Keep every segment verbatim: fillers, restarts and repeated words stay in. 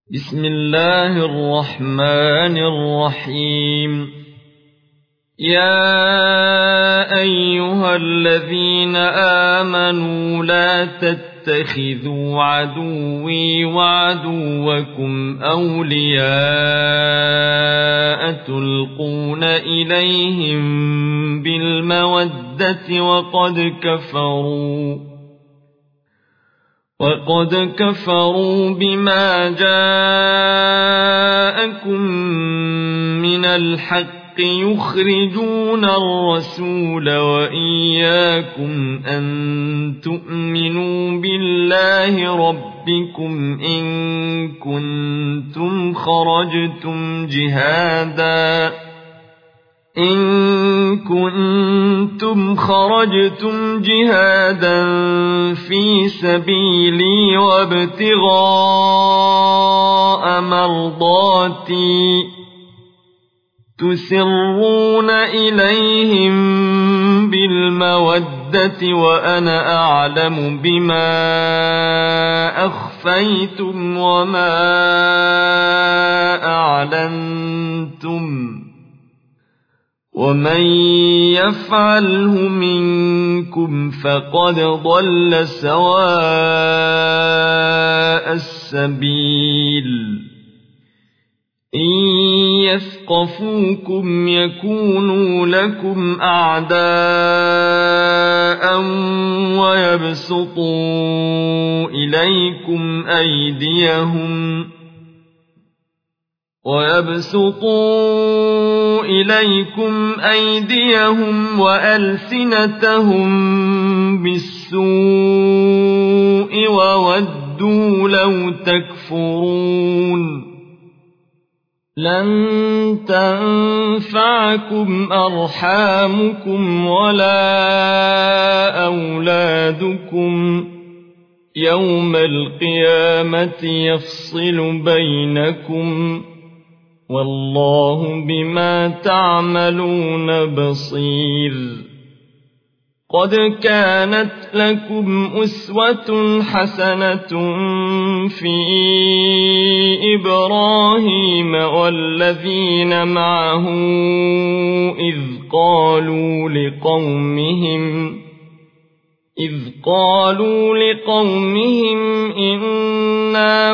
بسم الله الرحمن الرحيم. يا أيها الذين آمنوا لا تتخذوا عدوي وعدوكم أولياء تلقون إليهم بالمودة وقد كفروا وقد كفروا بما جاءكم من الحق يخرجون الرسول وإياكم أن تؤمنوا بالله ربكم إن كنتم خرجتم جهادا إن كنتم خرجتم جهادا في سبيلي وابتغاء مرضاتي تسرون إليهم بالمودة وأنا أعلم بما أخفيتم وما أعلنتم ومن يفعله منكم فقد ضل سواء السبيل. إن يثقفوكم يكونوا لكم أعداء ويبسطوا إليكم أيديهم ويبسطوا إليكم أيديهم وألسنتهم بالسوء وودوا لو تكفرون. لن تنفعكم أرحامكم ولا أولادكم يوم القيامة يفصل بينكم والله بما تعملون بصير. قد كانت لكم أسوة حسنة في إبراهيم والذين معه إذ قالوا لقومهم إذ قالوا لقومهم إنا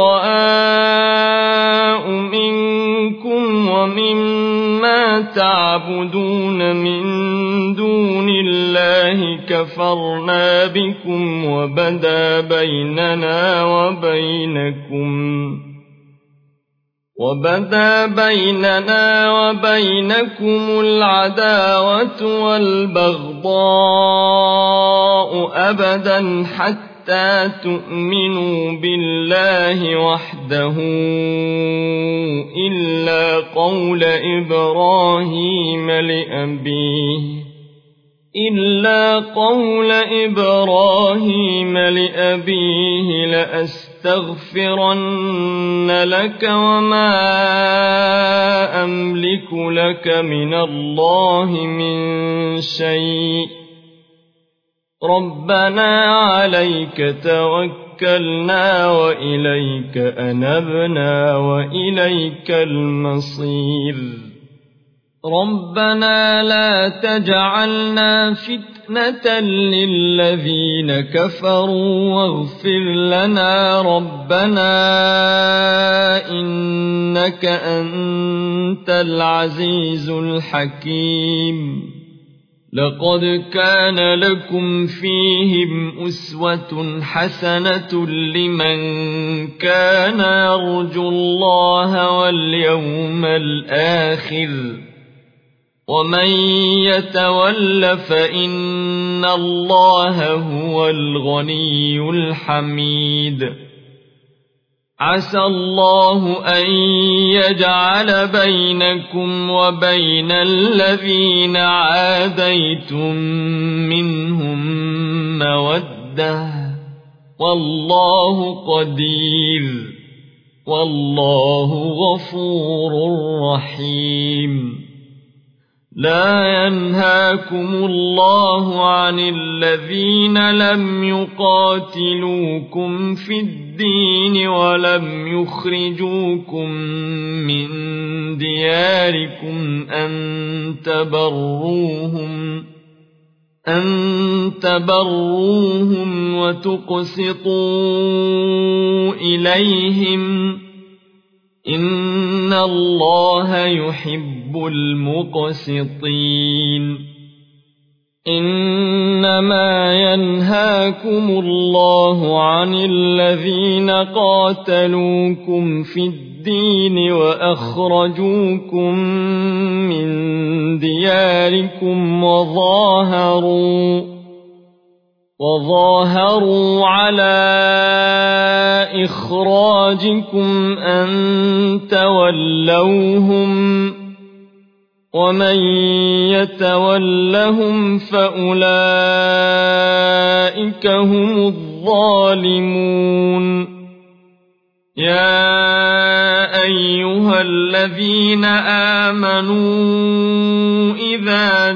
براء منكم ومما تعبدون من دون الله كفرنا بكم وبدا بيننا وبينكم وبدا بيننا وبينكم العداوة والبغضاء أبدا حتى تؤمنوا بالله وحده إلا قول إبراهيم لأبيه إلا قول إبراهيم لأبيه لأستغفرن لك وما أملك لك من الله من شيء ربنا عليك توكلنا وإليك أنبنا وإليك المصير. ربنا لا تجعلنا فتنة للذين كفروا واغفر لنا ربنا إنك أنت العزيز الحكيم. لقد كان لكم فيهم أسوة حسنة لمن كان يرجو الله واليوم الآخر ومن يتول فإن الله هو الغني الحميد. عسى الله أن يجعل بينكم وبين الذين عاديتم منهم مودة والله قدير والله غفور رحيم. لا ينهاكم الله عن الذين لم يقاتلوكم في الدين ولم يخرجوكم من دياركم أن تبروهم أن تبروهم وتقسطوا إليهم إن الله يحب المقسطين إنما ينهاكم الله عن الذين قاتلوكم في الدين وأخرجوكم من دياركم وظاهروا وظاهروا على إخراجكم أن تولوهم ومن يتولهم فأولئك هم الظالمون يا أيها الذين آمنوا إذا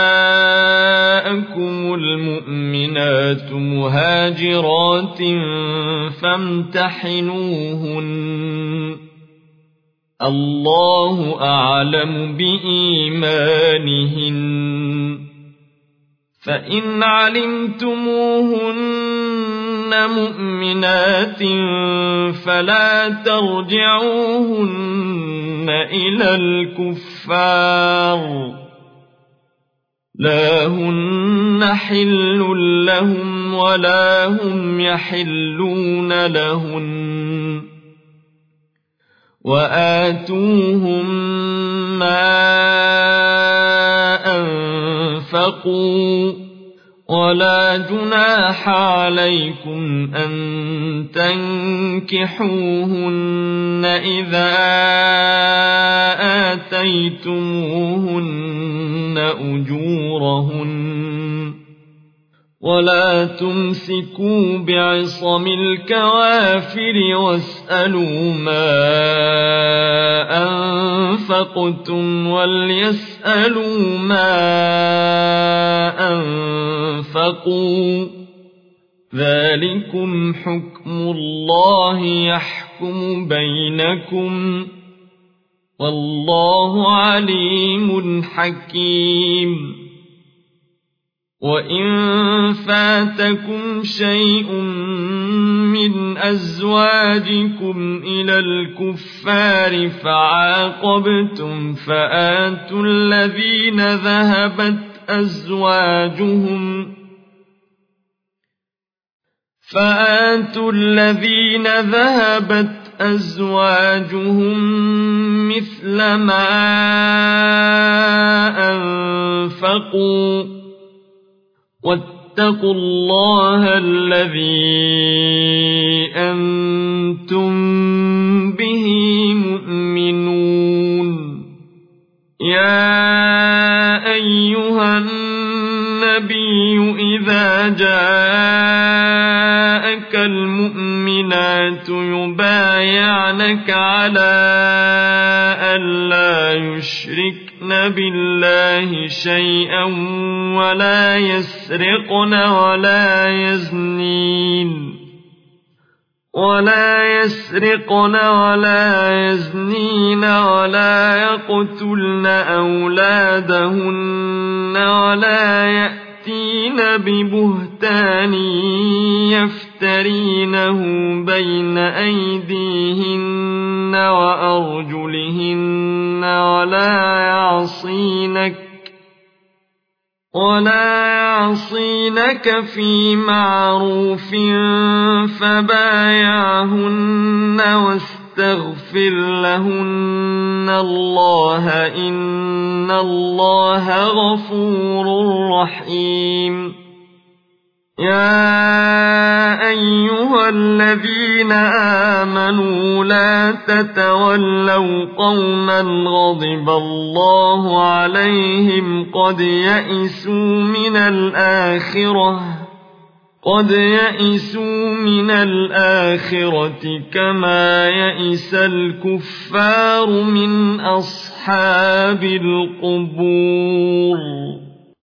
جاءكم المؤمنات مهاجرات فامتحنوهن الله أعلم بإيمانهن فإن علمتموهن مؤمنات فلا ترجعوهن إلى الكفار لا هن حل لهم ولا هم يحلون لهن وآتوهم ما أنفقوا ولا جناح عليكم أن تنكحوهن إذا آتيتموهن أجورهن ولا تمسكوا بعصم الكوافر واسألوا ما أنفقتم وليسألوا ما أنفقوا ذلكم حكم الله يحكم بينكم والله عليم حكيم وإن فاتكم شيء من أزواجكم إلى الكفار فعاقبتم فآتوا الذين ذهبت أزواجهم فآتوا الذين ذهبت أزواجهم مثل ما أنفقوا واتقوا الله الذي أنتم به مؤمنون يا أيها النبي إذا جاءك المؤمنات يبايعنك على ألا يشركن بالله شيئا ولا يسرقن ولا يزنين ولا يسرقن ولا يزنين ولا يقتلن أولادهن ولا يأتين ببهتان يفترينه بين أيديهن وأرجلهن ولا يعصينك ولا يعصينك في معروف فبايعهن واستغفر لهن الله إن الله غفور رحيم يا أيها الذين آمنوا لا تتولوا قوما غضب الله عليهم قد يئسوا من الآخرة قد يئسوا من الآخرة كما يئس الكفار من أصحاب أصحاب القبور